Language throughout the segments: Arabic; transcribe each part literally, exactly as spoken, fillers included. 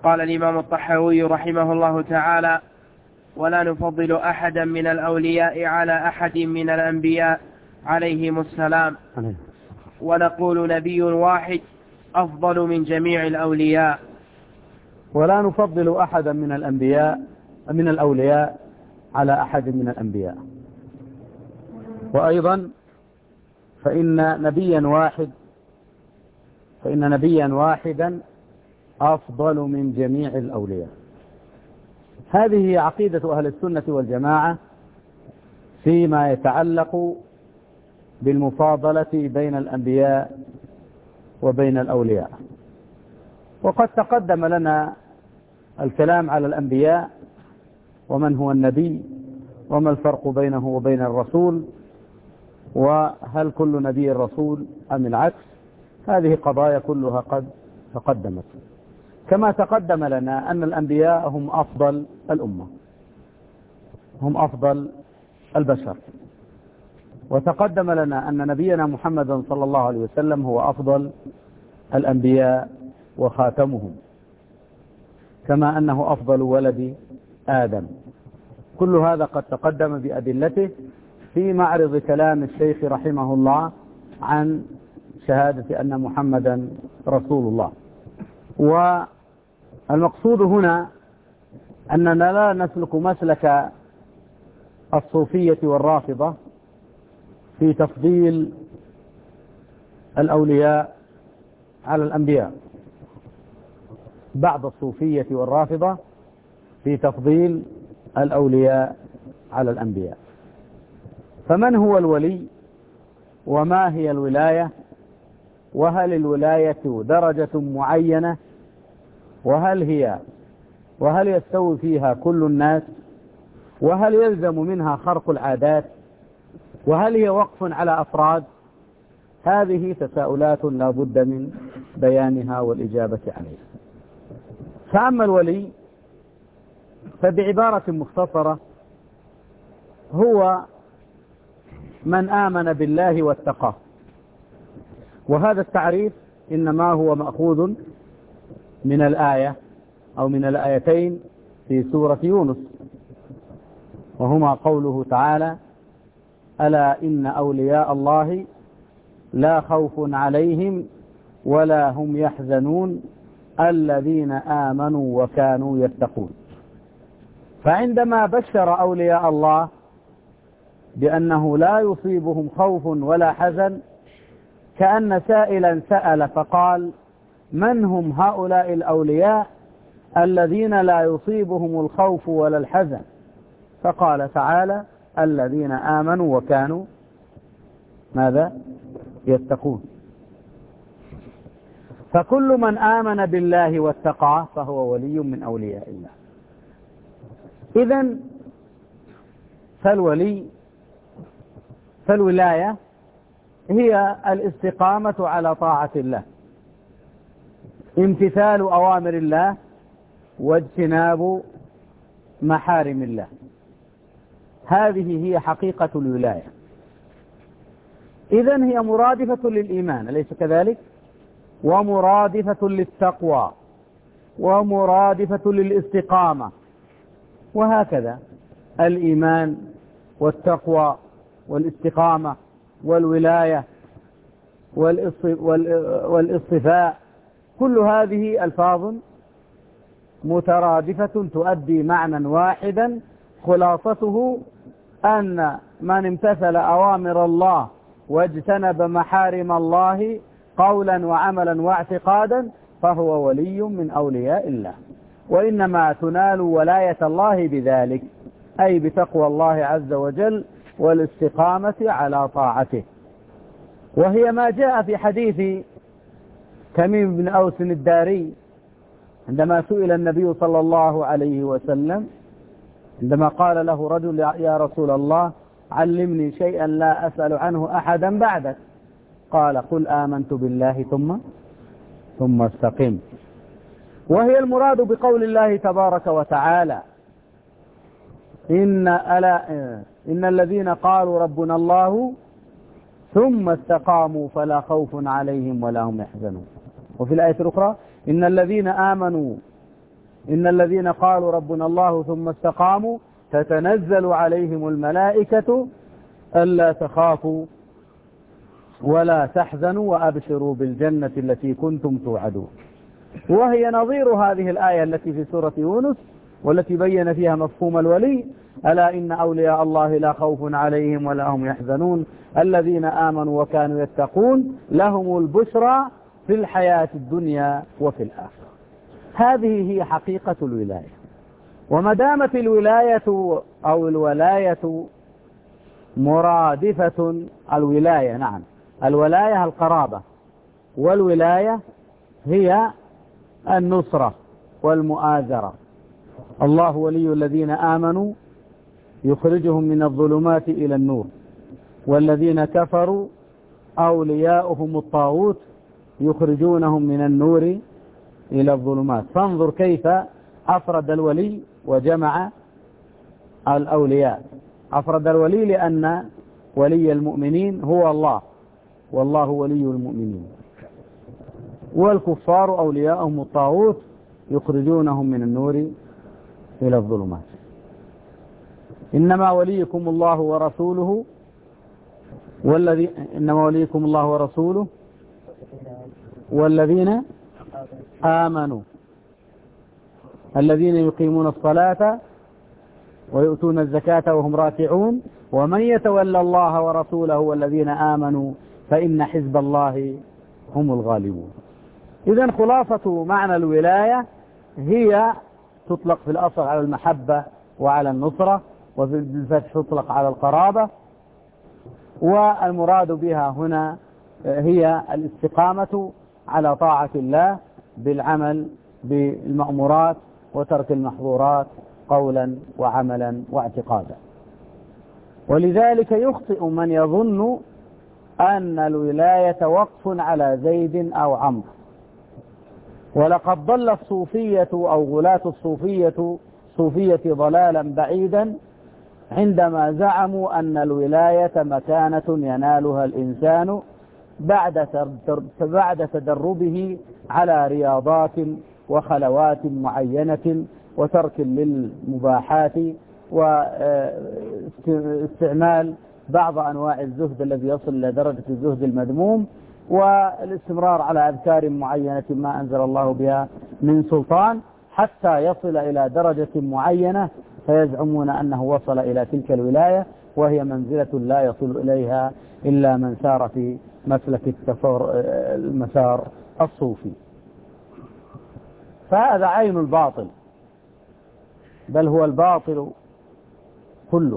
قال الإمام الطحاوي رحمه الله تعالى: ولا نفضل أحدا من الأولياء على أحد من الأنبياء عليهم السلام، ونقول نبي واحد أفضل من جميع الأولياء. ولا نفضل أحدا من الأنبياء من الأولياء على أحد من الأنبياء. وأيضا فإن نبيا واحد فإن نبيا واحدا أفضل من جميع الأولياء. هذه هي عقيدة أهل السنة والجماعة فيما يتعلق بالمفاضلة بين الأنبياء وبين الأولياء. وقد تقدم لنا الكلام على الأنبياء ومن هو النبي وما الفرق بينه وبين الرسول، وهل كل نبي رسول أم العكس. هذه قضايا كلها قد تقدمت، كما تقدم لنا أن الأنبياء هم أفضل الأمة، هم أفضل البشر. وتقدم لنا أن نبينا محمد صلى الله عليه وسلم هو أفضل الأنبياء وخاتمهم، كما أنه أفضل ولد آدم. كل هذا قد تقدم بأدلته في معرض كلام الشيخ رحمه الله عن شهادة أن محمدا رسول الله. والمقصود هنا أننا لا نسلك مسلك الصوفية والرافضة في تفضيل الأولياء على الأنبياء. بعض الصوفية والرافضة في تفضيل الأولياء على الأنبياء. فمن هو الولي وما هي الولاية، وهل الولاية درجة معينة، وهل هي وهل يستوي فيها كل الناس، وهل يلزم منها خرق العادات، وهل هي وقف على أفراد؟ هذه تساؤلات لا بد من بيانها والإجابة عليها. فأما الولي فبعبارة مختصرة هو من آمن بالله واتقاه. وهذا التعريف إنما هو مأخوذ من الآية أو من الآيتين في سورة يونس، وهما قوله تعالى: ألا إن أولياء الله لا خوف عليهم ولا هم يحزنون الذين آمنوا وكانوا يتقون. فعندما بشر أولياء الله بأنه لا يصيبهم خوف ولا حزن، كأن سائلا سأل فقال: من هم هؤلاء الأولياء الذين لا يصيبهم الخوف ولا الحزن؟ فقال تعالى: الذين آمنوا وكانوا ماذا؟ يتقون. فكل من آمن بالله واتقاه فهو ولي من أولياء الله. إذن فالولي فالولاية هي الاستقامة على طاعة الله، امتثال أوامر الله واجتناب محارم الله. هذه هي حقيقة الولاية. إذن هي مرادفة للإيمان، أليس كذلك؟ ومرادفة للتقوى ومرادفة للاستقامة، وهكذا الإيمان والتقوى والاستقامة والولاية والاصطفاء، كل هذه ألفاظ مترادفة تؤدي معنى واحدا، خلاصته أن من امتثل أوامر الله واجتنب محارم الله قولا وعملا واعتقادا فهو ولي من أولياء الله. وإنما تنال ولاية الله بذلك، أي بتقوى الله عز وجل والاستقامة على طاعته. وهي ما جاء في حديث تميم بن أوس الداري عندما سئل النبي صلى الله عليه وسلم، عندما قال له رجل: يا رسول الله علمني شيئا لا أسأل عنه أحدا بعدك. قال: قل آمنت بالله ثم ثم استقم. وهي المراد بقول الله تبارك وتعالى: إن, ألا إن الذين قالوا ربنا الله ثم استقاموا فلا خوف عليهم ولا هم يحزنون. وفي الآية الأخرى: إن الذين آمنوا إن الذين قالوا ربنا الله ثم استقاموا تتنزل عليهم الملائكة ألا تخافوا ولا تحزنوا وأبشروا بالجنة التي كنتم توعدون. وهي نظير هذه الآية التي في سورة يونس والتي بين فيها مفهوم الولي: ألا إن أولياء الله لا خوف عليهم ولا هم يحزنون الذين آمنوا وكانوا يتقون لهم البشرى في الحياة الدنيا وفي الآخرة. هذه هي حقيقة الولاية. وما دامت الولاية أو الولاية مرادفة الولاية نعم الولاية القرابة، والولاية هي النصرة والمؤازرة. الله ولي الذين آمنوا يخرجهم من الظلمات إلى النور، والذين كفروا أولياؤهم الطاغوت يخرجونهم من النور إلى الظلمات. فانظر كيف أفرد الولي وجمع الأولياء. أفرد الولي لأن ولي المؤمنين هو الله، والله ولي المؤمنين، والكفار أولياءهم الطاغوت يخرجونهم من النور إلى الظلمات. إنما وليكم الله ورسوله والذي إنما وليكم الله ورسوله والذين آمنوا الذين يقيمون الصلاة ويؤتون الزكاة وهم راكعون ومن يتولى الله ورسوله والذين آمنوا فإن حزب الله هم الغالبون. إذن خلاصة معنى الولاية هي تطلق في الأصل على المحبة وعلى النصرة، وفي الفتح تطلق على القرابة، والمراد بها هنا هي الاستقامة على طاعة الله بالعمل بالمأمورات وترك المحظورات قولا وعملا واعتقادا. ولذلك يخطئ من يظن أن الولاية وقف على زيد أو عمرو. ولقد ضل الصوفية أو غلاة الصوفية صوفية ضلالا بعيدا عندما زعموا أن الولاية مكانة ينالها الإنسان بعد بعد تدربه على رياضات وخلوات معينة وترك للمباحات واستعمال بعض أنواع الزهد الذي يصل إلى درجة الزهد المذموم، والاستمرار على أذكار معينة ما أنزل الله بها من سلطان حتى يصل إلى درجة معينة فيزعمون أنه وصل إلى تلك الولاية، وهي منزلة لا يصل إليها إلا من سار في مسلك المسار الصوفي. فهذا عين الباطل، بل هو الباطل كله.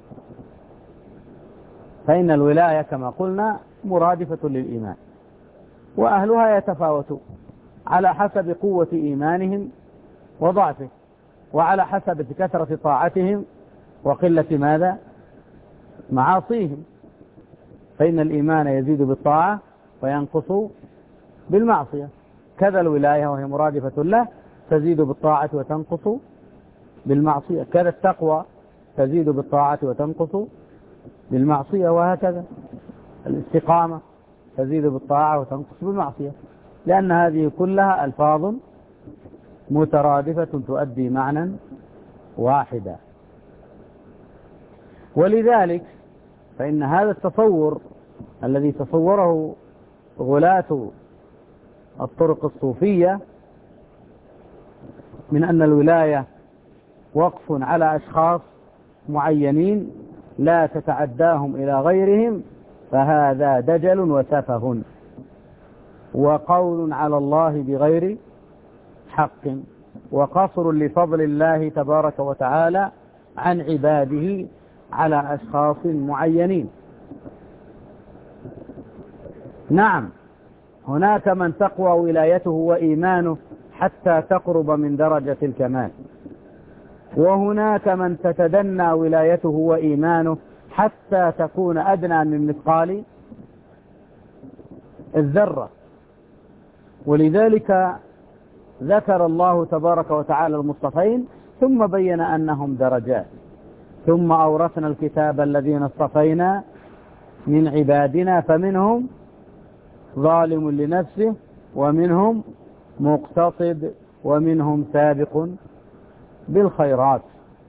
فإن الولاية كما قلنا مرادفة للإيمان، وأهلها يتفاوتون على حسب قوة إيمانهم وضعفه، وعلى حسب كثرة طاعتهم وقلة ماذا معاصيهم. فإن الإيمان يزيد بالطاعة وينقص بالمعصية، كذا الولاية وهي مرادفة له تزيد بالطاعة وتنقص بالمعصية، كذا التقوى تزيد بالطاعة وتنقص بالمعصية، وهكذا الاستقامة تزيد بالطاعة وتنقص بالمعصية، لأن هذه كلها ألفاظ مترادفة تؤدي معنى واحدا. ولذلك فإن هذا التصور الذي تصوره غلاة الطرق الصوفية من أن الولاية وقف على أشخاص معينين لا تتعداهم إلى غيرهم، فهذا دجل وسفه وقول على الله بغير حق، وقصر لفضل الله تبارك وتعالى عن عباده على أشخاص معينين. نعم هناك من تقوى ولايته وإيمانه حتى تقرب من درجة الكمال، وهناك من تتدنى ولايته وإيمانه حتى تكون أدنى من مثقال الذرة. ولذلك ذكر الله تبارك وتعالى المصطفين ثم بين أنهم درجات، ثم أورثنا الكتاب الذين اصطفينا من عبادنا فمنهم ظالم لنفسه ومنهم مقتصد ومنهم سابق بالخيرات،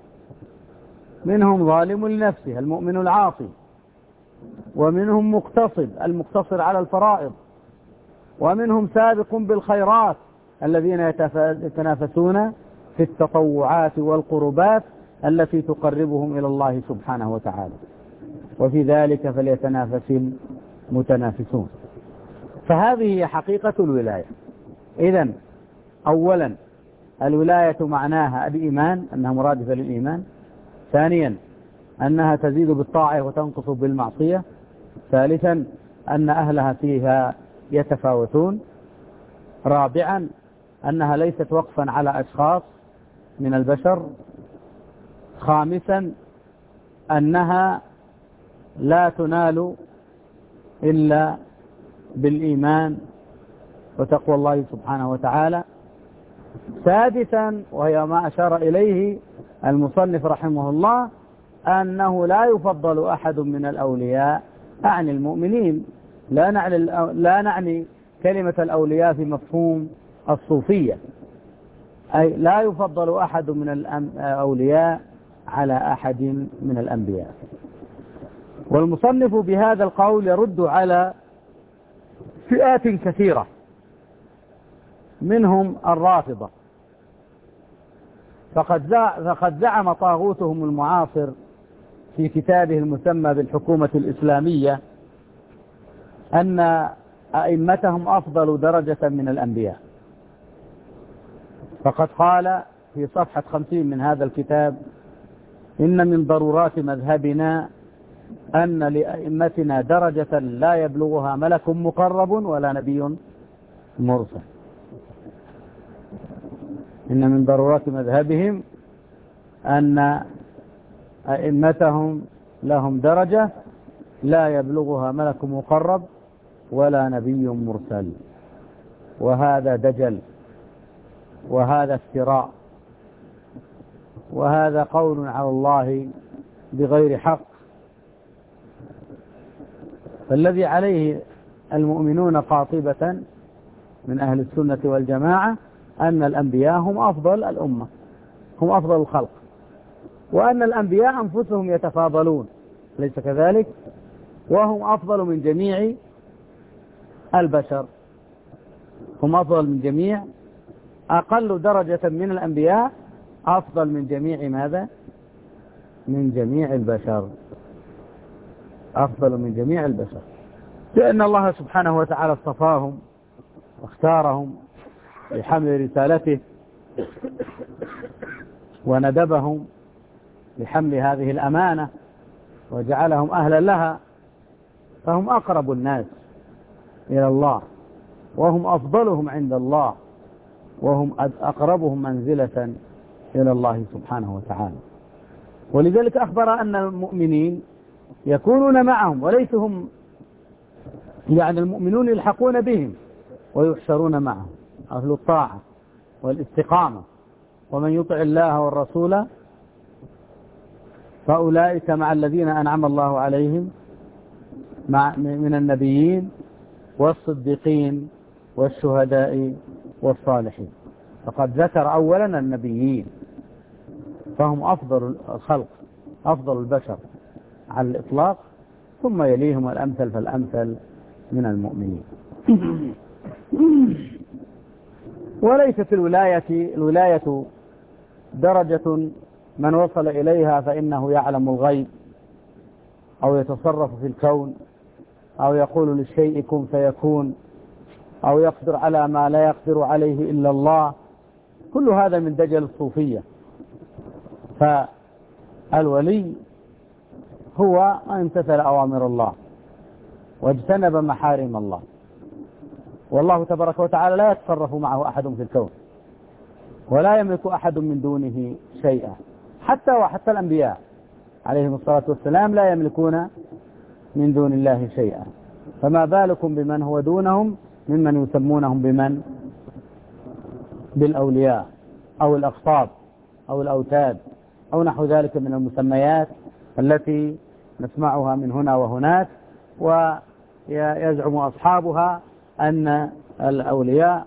منهم ظالم لنفسه المؤمن العاصي، ومنهم مقتصد المقتصر على الفرائض، ومنهم سابق بالخيرات الذين يتنافسون في التطوعات والقربات التي تقربهم إلى الله سبحانه وتعالى، وفي ذلك فليتنافس المتنافسون. فهذه هي حقيقة الولاية. إذن أولا الولاية معناها الإيمان، أنها مرادفة للإيمان. ثانيا أنها تزيد بالطاعة وتنقص بالمعصية. ثالثا أن أهلها فيها يتفاوتون. رابعا أنها ليست وقفا على أشخاص من البشر. خامسا أنها لا تنال إلا بالإيمان وتقوى الله سبحانه وتعالى. سادسا وهي ما أشار إليه المصنف رحمه الله أنه لا يفضل أحد من الأولياء عن المؤمنين. لا نعني, لا نعني كلمة الأولياء في مفهوم الصوفية، أي لا يفضل أحد من الأولياء على أحد من الأنبياء. والمصنف بهذا القول يرد على فئات كثيرة، منهم الرافضة، فقد فقد زعم طاغوتهم المعاصر في كتابه المسمى بالحكومة الإسلامية أن أئمتهم أفضل درجة من الأنبياء. فقد قال في صفحة خمسين من هذا الكتاب: إن من ضرورات مذهبنا أن لأئمتنا درجة لا يبلغها ملك مقرب ولا نبي مرسل. إن من ضرورات مذهبهم أن أئمتهم لهم درجة لا يبلغها ملك مقرب ولا نبي مرسل. وهذا دجل، وهذا افتراء، وهذا قول على الله بغير حق. فالذي عليه المؤمنون قاطبة من أهل السنة والجماعة أن الأنبياء هم أفضل الأمة، هم أفضل الخلق، وأن الأنبياء أنفسهم يتفاضلون، ليس كذلك؟ وهم أفضل من جميع البشر، هم أفضل من جميع، أقل درجة من الأنبياء أفضل من جميع ماذا؟ من جميع البشر، أفضل من جميع البشر، لأن الله سبحانه وتعالى اصطفاهم واختارهم لحمل رسالته وندبهم لحمل هذه الأمانة وجعلهم أهلا لها، فهم أقرب الناس إلى الله، وهم أفضلهم عند الله، وهم أقربهم منزلة إلى الله سبحانه وتعالى. ولذلك أخبر أن المؤمنين يكونون معهم، وليس هم يعني المؤمنون يلحقون بهم ويحشرون معهم، أهل الطاعة والاستقامة. ومن يطع الله والرسول فأولئك مع الذين أنعم الله عليهم مع من النبيين والصديقين والشهداء والصالحين. فقد ذكر أولا النبيين، فهم أفضل الخلق، أفضل البشر على الإطلاق، ثم يليهم الأمثل فالأمثل من المؤمنين. وليست الولاية الولاية درجة من وصل إليها فإنه يعلم الغيب أو يتصرف في الكون أو يقول للشيء كن فيكون أو يقدر على ما لا يقدر عليه إلا الله. كل هذا من دجل الصوفية. فالولي هو من امتثل أوامر الله واجتنب محارم الله، والله تبارك وتعالى لا يتصرف معه أحد في الكون، ولا يملك أحد من دونه شيئا، حتى وحتى الأنبياء عليهم الصلاة والسلام لا يملكون من دون الله شيئا، فما بالكم بمن هو دونهم ممن يسمونهم بمن بالأولياء أو الأقطاب أو الأوتاد أو نحو ذلك من المسميات التي نسمعها من هنا وهناك، ويزعم أصحابها أن الأولياء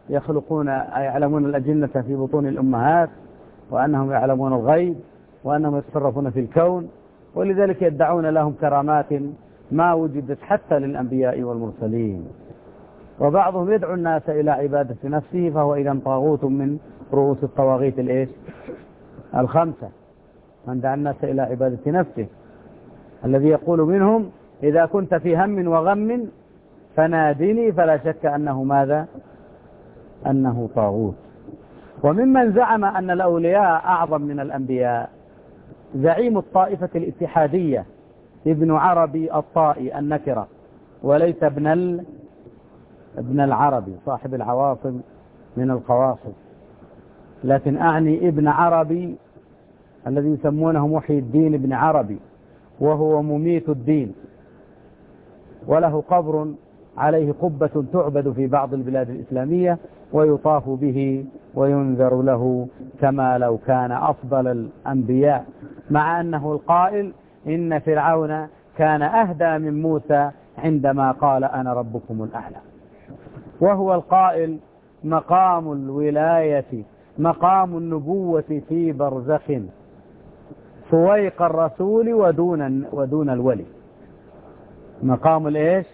يخلقون يعلمون الأجنة في بطون الأمهات، وأنهم يعلمون الغيب، وأنهم يتصرفون في الكون، ولذلك يدعون لهم كرامات ما وجدت حتى للأنبياء والمرسلين. وبعضهم يدعو الناس إلى عبادة نفسه، فهو إذا طاغوت من رؤوس الطواغيت الإيش الخمسة، من دعا الناس إلى عبادة نفسه، الذي يقول منهم إذا كنت في هم وغم فنادني، فلا شك أنه ماذا؟ أنه طاغوت. وممن زعم أن الأولياء أعظم من الأنبياء زعيم الطائفة الاتحادية ابن عربي الطائي النكرة، وليس ابن ال... ابن العربي صاحب العواصم من القواصم، لكن أعني ابن عربي الذي يسمونه محي الدين ابن عربي، وهو مميت الدين، وله قبر عليه قبة تعبد في بعض البلاد الإسلامية، ويطاف به وينذر له كما لو كان أفضل الأنبياء، مع أنه القائل إن فرعون كان أهدى من موسى عندما قال أنا ربكم الأعلى، وهو القائل مقام الولاية مقام النبوة في برزخ فويق الرسول ودون ودون الولي. مقام الإيش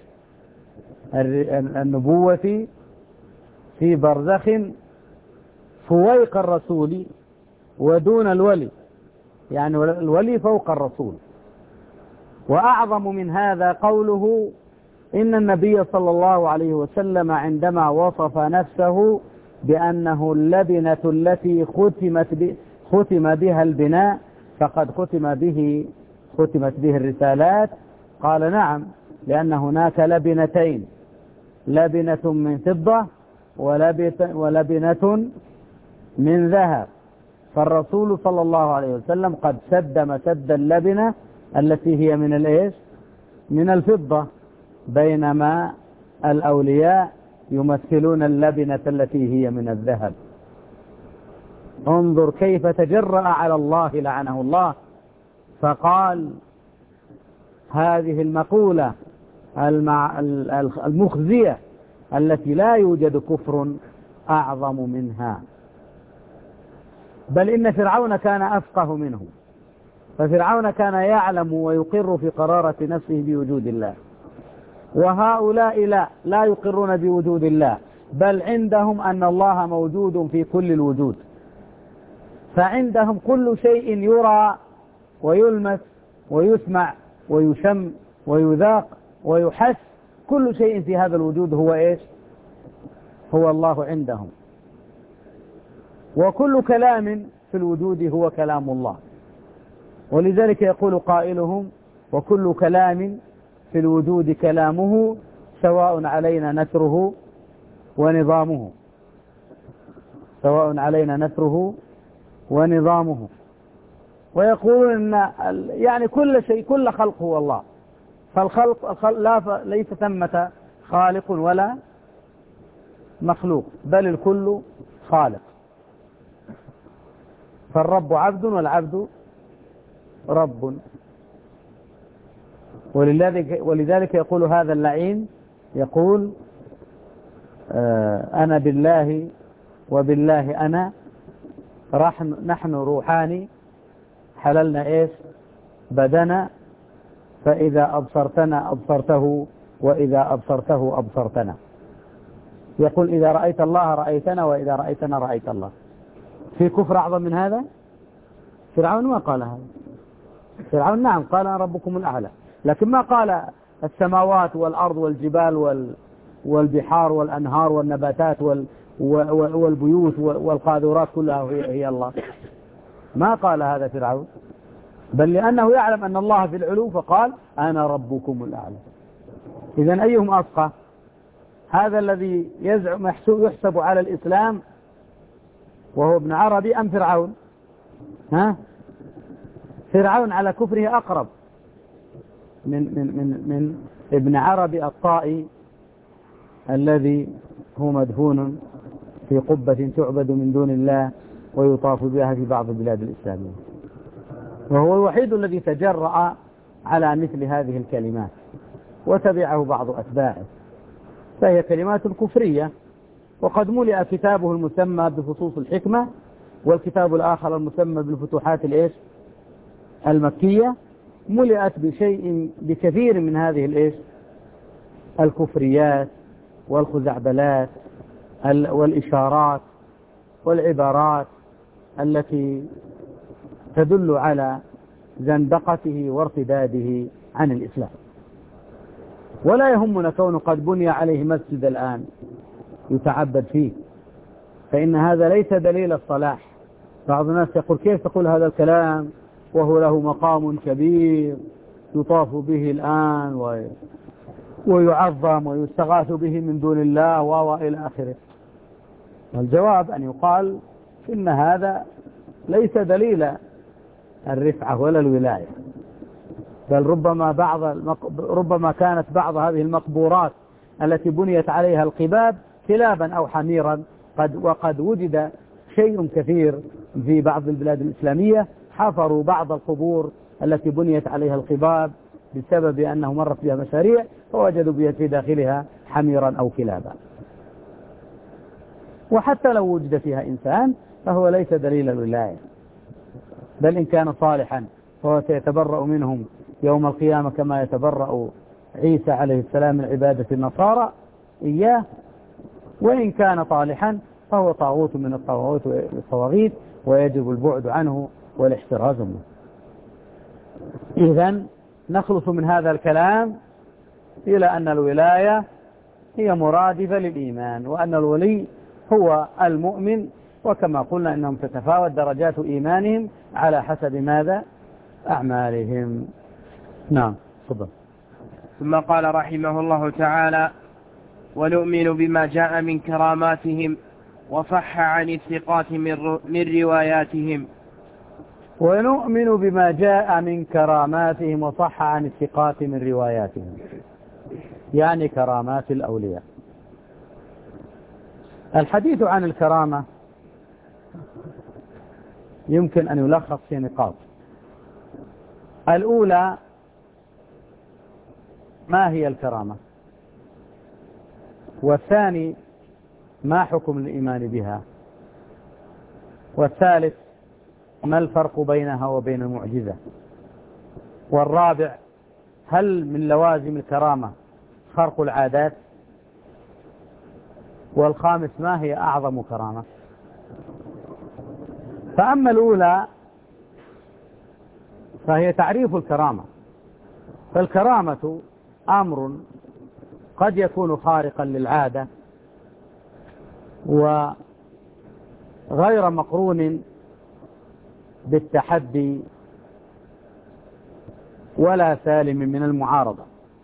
النبوة في برزخ فويق الرسول ودون الولي، يعني الولي فوق الرسول. وأعظم من هذا قوله إن النبي صلى الله عليه وسلم عندما وصف نفسه بأنه اللبنة التي ختمت ختم بها البناء فقد ختم به ختمت به الرسالات، قال نعم، لأن هناك لبنتين، لبنة من فضة ولبنة من ذهب، فالرسول صلى الله عليه وسلم قد سد مسد اللبنة التي هي من الإيش من الفضة، بينما الأولياء يمثلون اللبنة التي هي من الذهب. انظر كيف تجرأ على الله لعنه الله، فقال هذه المقولة المخزية التي لا يوجد كفر أعظم منها، بل إن فرعون كان أفقه منه، ففرعون كان يعلم ويقر في قرارة نفسه بوجود الله، وهؤلاء لا لا يقرون بوجود الله، بل عندهم أن الله موجود في كل الوجود، فعندهم كل شيء يرى ويلمس ويسمع ويشم ويذاق ويحس، كل شيء في هذا الوجود هو إيش هو الله عندهم، وكل كلام في الوجود هو كلام الله. ولذلك يقول قائلهم وكل كلام في الوجود كلامه سواء علينا نثره ونظامه، سواء علينا نثره ونظامه. ويقولون أن يعني كل شيء كل خلق هو الله، فالخلق الخلق لا ليس ثمة خالق ولا مخلوق، بل الكل خالق، فالرب عبد والعبد رب. ولذلك, ولذلك يقول هذا اللعين يقول آه أنا بالله وبالله أنا نحن روحاني حللنا إيش بدنا، فإذا أبصرتنا أبصرته وإذا أبصرته أبصرتنا. يقول إذا رأيت الله رأيتنا وإذا رأيتنا رأيت الله. في كفر أعظم من هذا؟ فرعون ما قال هذا. فرعون نعم قال أنا ربكم الأعلى، لكن ما قال السماوات والأرض والجبال وال والبحار والأنهار والنباتات وال والبيوت والقاذورات كلها هي الله، ما قال هذا فرعون، بل لأنه يعلم أن الله في العلو فقال أنا ربكم الأعلى. إذن أيهم أفقه؟ هذا الذي يزعم يحسب على الإسلام وهو ابن عربي أم فرعون؟ ها؟ فرعون على كفره أقرب من, من, من, من ابن عربي الطائي الذي هو مدفون في قبة تعبد من دون الله ويطاف بها في بعض البلاد الإسلامية، وهو الوحيد الذي تجرأ على مثل هذه الكلمات وتبعه بعض أتباعه، فهي كلمات كفرية وقد ملئ كتابه المسمى بفصوص الحكمة، والكتاب الآخر المسمى بالفتوحات الإيش المكية ملئت بشيء بكثير من هذه الإيش الكفريات والخزعبلات والإشارات والعبارات التي تدل على زندقته وارتداده عن الإسلام. ولا يهمنا كون قد بني عليه مسجد الآن يتعبد فيه، فإن هذا ليس دليل الصلاح. بعض الناس يقول كيف تقول هذا الكلام وهو له مقام كبير يطاف به الآن و... ويعظم ويستغاث به من دون الله وإلى آخره. والجواب أن يقال إن هذا ليس دليل الرفعة ولا الولاية، بل ربما بعض المق... ربما كانت بعض هذه المقبورات التي بنيت عليها القباب كلابا أو حميرا، قد وقد وجد شيء كثير في بعض البلاد الإسلامية حفروا بعض القبور التي بنيت عليها القباب بسبب أنه مرت بها مشاريع فوجدوا في داخلها حميرا أو كلابا. وحتى لو وجد فيها إنسان فهو ليس دليل الولاية، بل إن كان صالحا فهو سيتبرأ منهم يوم القيامة كما يتبرأ عيسى عليه السلام من عبادة النصارى إياه، وإن كان طالحا فهو طاغوت من الطواغيت والطواغيت ويجب البعد عنه والاحتراز منه. إذن نخلص من هذا الكلام إلى أن الولاية هي مرادفة للإيمان، وأن الولي هو المؤمن، وكما قلنا إنهم تتفاوت درجات إيمانهم على حسب ماذا؟ أعمالهم. نعم تفضل. ثم قال رحمه الله تعالى: ونؤمن بما جاء من كراماتهم وصح عن الثقات من رواياتهم. ونؤمن بما جاء من كراماتهم وصح عن الثقات من رواياتهم، يعني كرامات الأولياء. الحديث عن الكرامة يمكن أن يلخص في نقاط. الأولى: ما هي الكرامة؟ والثاني: ما حكم الإيمان بها؟ والثالث: ما الفرق بينها وبين المعجزة؟ والرابع: هل من لوازم الكرامة خرق العادات؟ والخامس: ما هي أعظم كرامة؟ فأما الأولى فهي تعريف الكرامة. فالكرامة أمر قد يكون خارقا للعادة وغير مقرون بالتحدي ولا سالم من المعارضة.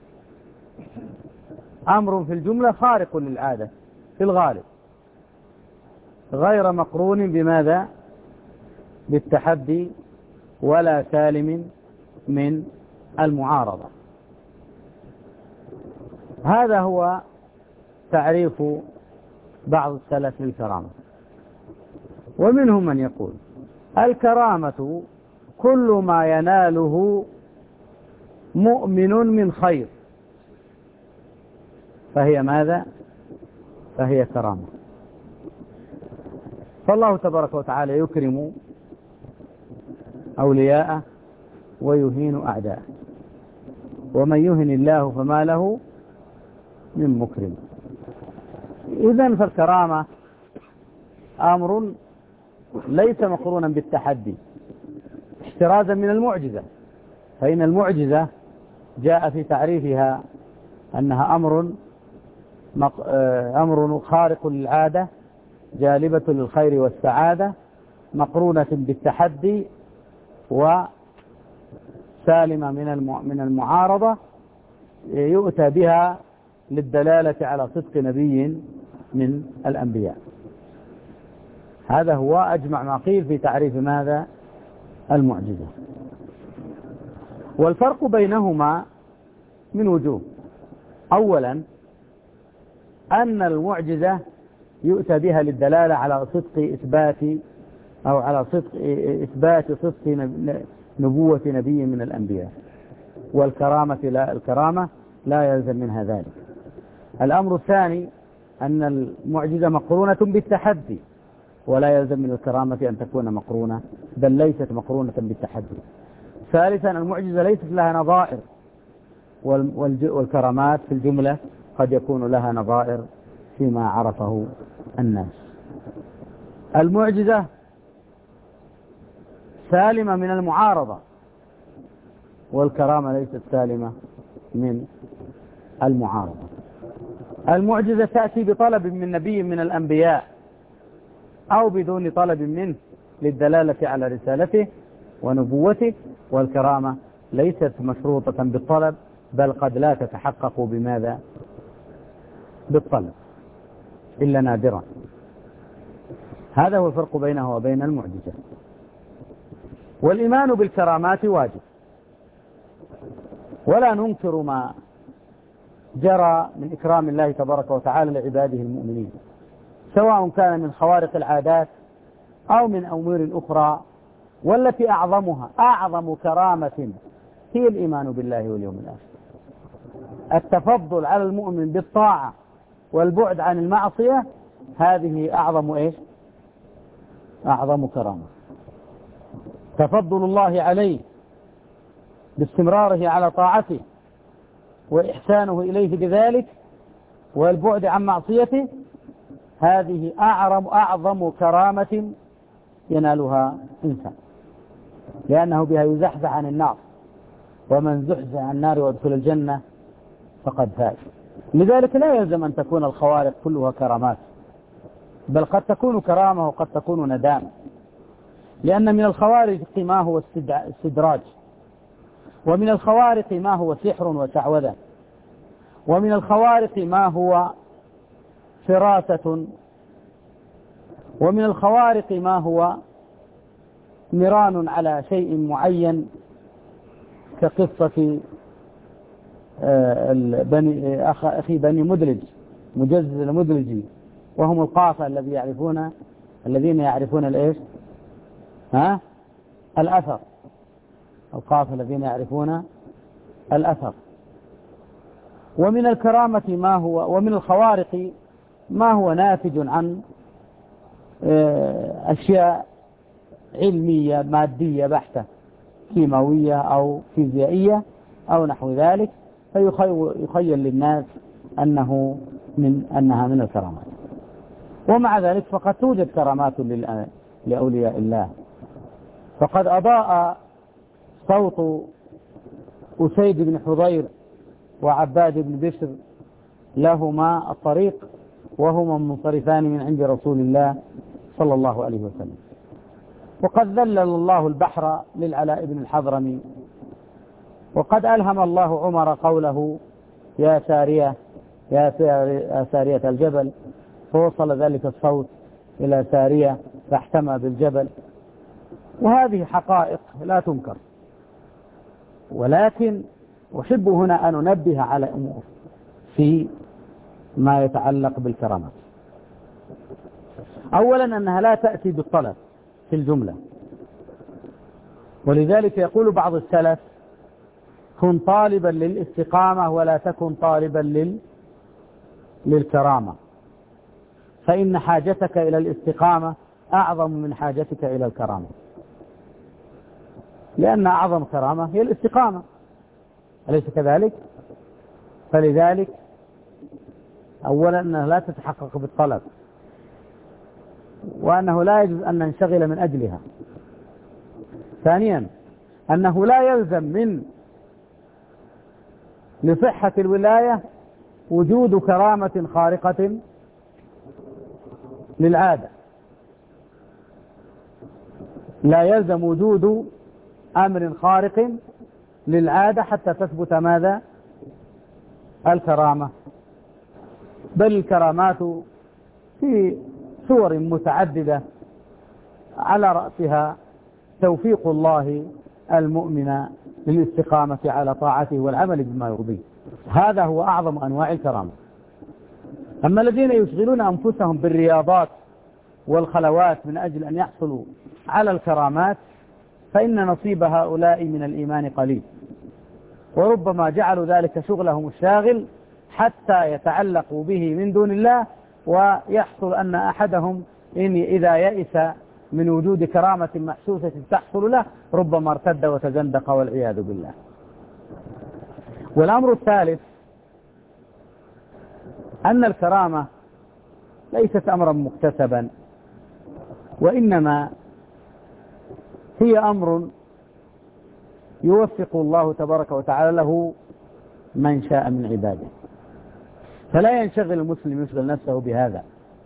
أمر في الجملة خارق للعادة في الغالب، غير مقرون بماذا؟ بالتحدي ولا سالم من المعارضة. هذا هو تعريف بعض السلف للكرامة. ومنهم من يقول: الكرامة كل ما يناله مؤمن من خير فهي ماذا؟ فهي كرامة. فالله تبارك وتعالى يكرم أولياءه ويهين أعداءه، ومن يهن الله فما له من مكرم. إذن فالكرامة أمر ليس مقرونا بالتحدي احترازا من المعجزة، فإن المعجزة جاء في تعريفها أنها أمر أمر خارق للعادة جالبة للخير والسعادة مقرونة بالتحدي وسالمة من المعارضة، يؤتى بها للدلالة على صدق نبي من الأنبياء. هذا هو أجمع ما قيل في تعريف ماذا؟ المعجزة. والفرق بينهما من وجوه. أولا أن المعجزة يؤتى بها للدلالة على صدق إثبات أو على صدق إثبات صدق نبوة نبي من الأنبياء، والكرامة لا الكرامة لا يلزم منها ذلك. الأمر الثاني أن المعجزة مقرونة بالتحدي، ولا يلزم من الكرامة أن تكون مقرونة، بل ليست مقرونة بالتحدي. ثالثا المعجزة ليست لها نظائر، والكرامات في الجملة قد يكون لها نظائر فيما عرفه الناس. المعجزة سالمة من المعارضة، والكرامة ليست سالمة من المعارضة. المعجزة تأتي بطلب من نبي من الأنبياء أو بدون طلب منه للدلالة على رسالته ونبوته، والكرامة ليست مشروطة بالطلب، بل قد لا تتحقق بماذا؟ بالطلب إلا نادرا. هذا هو الفرق بينه وبين المعجزة. والإيمان بالكرامات واجب، ولا ننكر ما جرى من إكرام الله تبارك وتعالى لعباده المؤمنين، سواء كان من خوارق العادات أو من أمور أخرى، والتي أعظمها أعظم كرامة هي الإيمان بالله واليوم الآخر. التفضل على المؤمن بالطاعة والبعد عن المعصية، هذه أعظم إيش؟ أعظم كرامة. تفضل الله عليه باستمراره على طاعته وإحسانه إليه بذلك والبعد عن معصيته، هذه أعظم أعظم كرامة ينالها إنسان، لأنه بها يزحزح عن النار، ومن زحزح عن النار وادخل الجنة فقد فاز. لذلك لا يلزم أن تكون الخوارق كلها كرامات، بل قد تكون كرامة وقد تكون ندامة، لأن من الخوارق ما هو استدراج، ومن الخوارق ما هو سحر وشعوذة، ومن الخوارق ما هو فراسة، ومن الخوارق ما هو مران على شيء معين، كقصة بني أخي بني مدلج مجزز المدلجي، وهم القافة الذي يعرفون الذين يعرفون الإيش؟ ها؟ الأثر. القافة الذين يعرفون الأثر. ومن الكرامة ما هو، ومن الخوارق ما هو ناتج عن أشياء علمية مادية بحتة، كيماوية أو فيزيائية أو نحو ذلك، فيخيل للناس أنه من أنها من الكرامات. ومع ذلك فقد توجد كرامات لأولياء الله، فقد أضاء صوت أسيد بن حضير وعباد بن بشر لهما الطريق وهما منصرفان من عند رسول الله صلى الله عليه وسلم. وقد ذلل الله البحر للعلاء بن الحضرمي، وقد ألهم الله عمر قوله يا سارية يا سارية الجبل، فوصل ذلك الصوت إلى سارية فاحتمى بالجبل. وهذه حقائق لا تنكر، ولكن أحب هنا أن أنبه على أمور في ما يتعلق بالكرامات. أولا أنها لا تأتي بالطلب في الجملة، ولذلك يقول بعض السلف كن طالبا للاستقامة ولا تكن طالبا لل... للكرامة، فإن حاجتك إلى الاستقامة أعظم من حاجتك إلى الكرامة، لأن أعظم كرامة هي الاستقامة، أليس كذلك؟ فلذلك أولا أنها لا تتحقق بالطلب، وأنه لا يجوز أن ننشغل من أجلها. ثانيا أنه لا يلزم من لصحة الولاية وجود كرامة خارقة للعادة، لا يلزم وجود أمر خارق للعادة حتى تثبت ماذا؟ الكرامة. بل الكرامات في صور متعددة، على رأسها توفيق الله المؤمن للاستقامة على طاعته والعمل بما يرضيه، هذا هو أعظم أنواع الكرامة. أما الذين يشغلون أنفسهم بالرياضات والخلوات من أجل أن يحصلوا على الكرامات، فإن نصيب هؤلاء من الإيمان قليل، وربما جعلوا ذلك شغلهم الشاغل حتى يتعلقوا به من دون الله ويحصل أن أحدهم إن إذا يئس من وجود كرامة محسوسة تحصل له ربما ارتد وتزندق والعياذ بالله. والأمر الثالث أن الكرامة ليست أمرا مكتسبا، وإنما هي أمر يوفق الله تبارك وتعالى له من شاء من عباده، فلا ينشغل المسلم يشغل نفسه بهذا،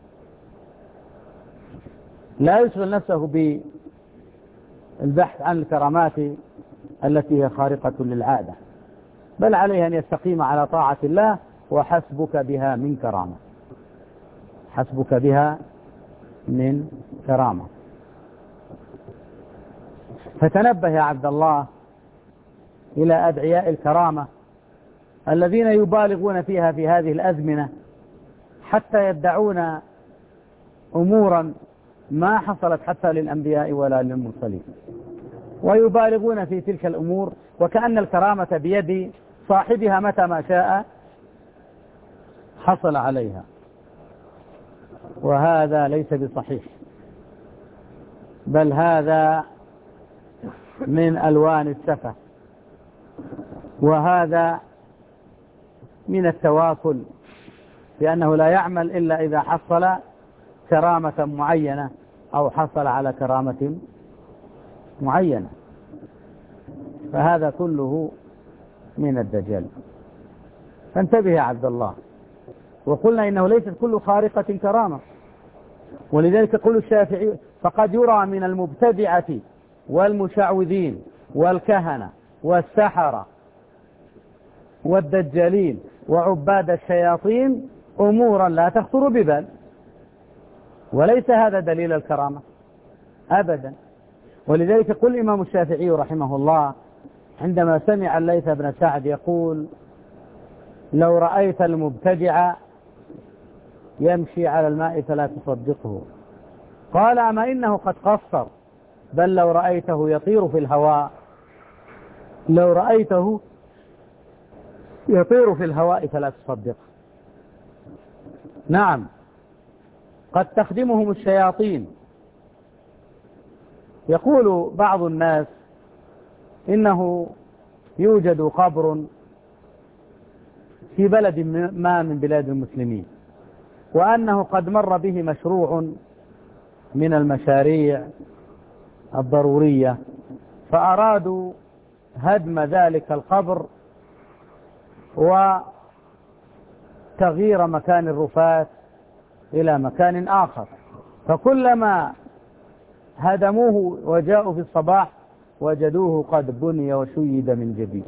لا يشغل نفسه بالبحث عن الكرامات التي هي خارقة للعادة، بل عليه أن يستقيم على طاعة الله، وحسبك بها من كرامة، حسبك بها من كرامة. فتنبه يا عبد الله إلى أدعياء الكرامة الذين يبالغون فيها في هذه الأزمنة حتى يدعون أمورا ما حصلت حتى للأنبياء ولا للمرسلين، ويبالغون في تلك الأمور وكأن الكرامة بيد صاحبها متى ما شاء حصل عليها، وهذا ليس بصحيح، بل هذا من ألوان السفة، وهذا من التواكل، لأنه لا يعمل إلا إذا حصل كرامة معينة أو حصل على كرامة معينة، فهذا كله من الدجال. فانتبه يا عبد الله. وقلنا إنه ليست كل خارقة كرامة، ولذلك يقول الشافعي فقد يرى من المبتدعة والمشعوذين والكهنة والسحرة والدجالين وعباد الشياطين أمورا لا تخطر ببال، وليس هذا دليل الكرامة أبدا. ولذلك يقول الإمام الشافعي رحمه الله عندما سمع الليث بن سعد يقول لو رأيت المبتدع يمشي على الماء فلا تصدقه، قال أما إنه قد قصر، بل لو رأيته يطير في الهواء لو رأيته يطير في الهواء فلا تصدقه. نعم، قد تخدمهم الشياطين. يقول بعض الناس إنه يوجد قبر في بلد ما من بلاد المسلمين، وأنه قد مر به مشروع من المشاريع الضرورية، فأرادوا هدم ذلك القبر وتغيير مكان الرفات إلى مكان آخر، فكلما هدموه وجاءوا في الصباح وجدوه قد بني وشيد من جديد.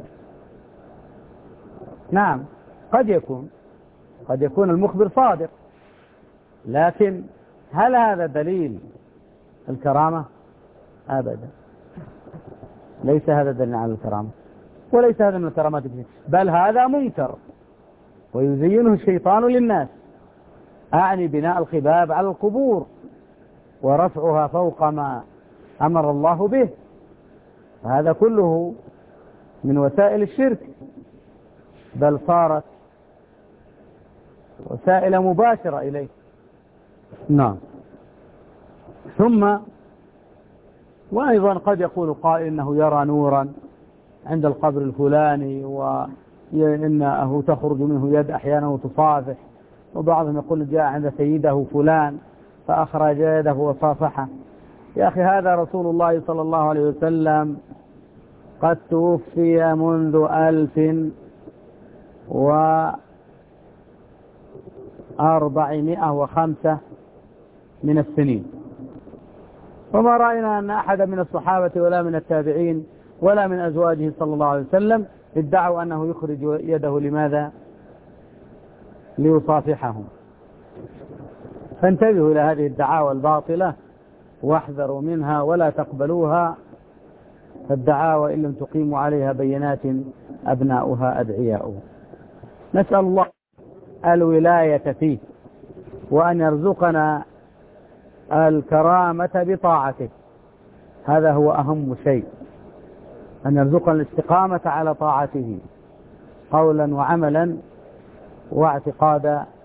نعم، قد يكون قد يكون المخبر صادق، لكن هل هذا دليل الكرامة؟ أبدا، ليس هذا دليل على الكرامة، وليس هذا من الكرامات، بل هذا منكر ويزينه الشيطان للناس، أعني بناء الخباب على القبور ورفعها فوق ما أمر الله به، هذا كله من وسائل الشرك، بل صارت وسائل مباشرة إليه. نعم. ثم وأيضا قد يقول قائل إنه يرى نورا عند القبر الفلاني وإنه تخرج منه يد أحيانا وتصافح، وبعضهم يقول جاء عند سيده فلان فأخرج يده وصافحه. يا أخي هذا رسول الله صلى الله عليه وسلم قد توفي منذ ألف وأربعمائة وخمسة من السنين، وما رأينا أن أحد من الصحابة ولا من التابعين ولا من أزواجه صلى الله عليه وسلم ادعوا أنه يخرج يده. لماذا؟ ليصافحهم. فانتبهوا إلى هذه الدعاوى الباطلة واحذروا منها ولا تقبلوها، فالدعاوى إن لم تقيموا عليها بينات أبناؤها أدعياؤها. نسأل الله الولاية فيه، وأن يرزقنا الكرامة بطاعته، هذا هو أهم شيء، أن يرزقنا الاستقامة على طاعته قولا وعملا واعتقادا